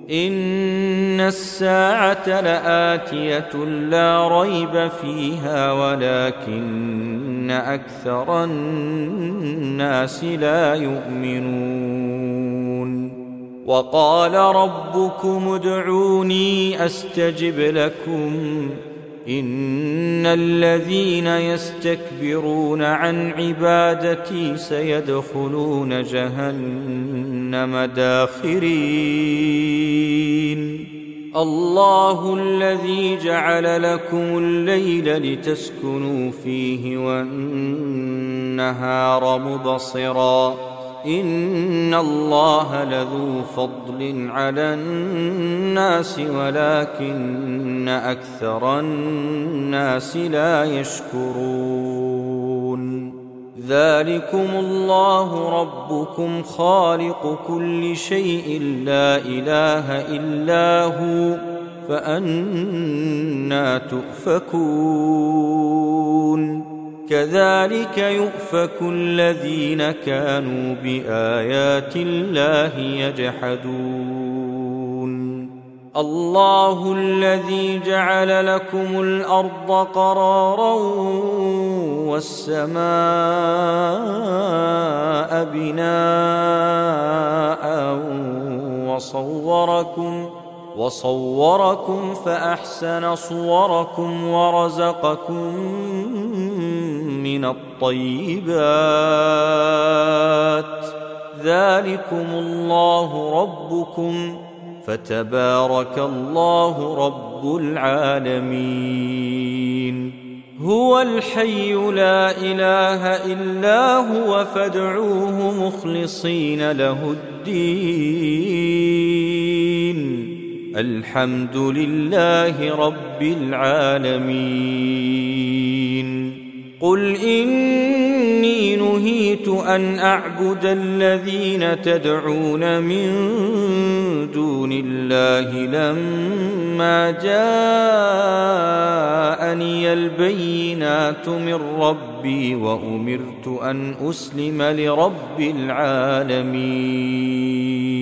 إن الساعة لآتية لا ريب فيها ولكن أكثر الناس لا يؤمنون وقال ربكم ادعوني أستجب لكم إن الذين يستكبرون عن عبادتي سيدخلون جهنم داخرين الله الذي جعل لكم الليل لتسكنوا فيه والنهار مبصرا إن الله لذو فضل على الناس ولكن أكثر الناس لا يشكرون ذلكم الله ربكم خالق كل شيء لا إله إلا هو فأنى تؤفكون كذلك يؤفك الذين كانوا بآيات الله يجحدون الله الذي جعل لكم الأرض قرارا والسماء بناء وصوركم فأحسن صوركم ورزقكم من الطيبات ذلكم الله ربكم فتبارك الله رب العالمين هو الحي لا إله إلا هو فادعوه مخلصين له الدين الحمد لله رب العالمين قل إني نهيت أن أعبد الذين تدعون من دون الله لما جاءني البينات من ربي وأمرت أن أسلم لرب العالمين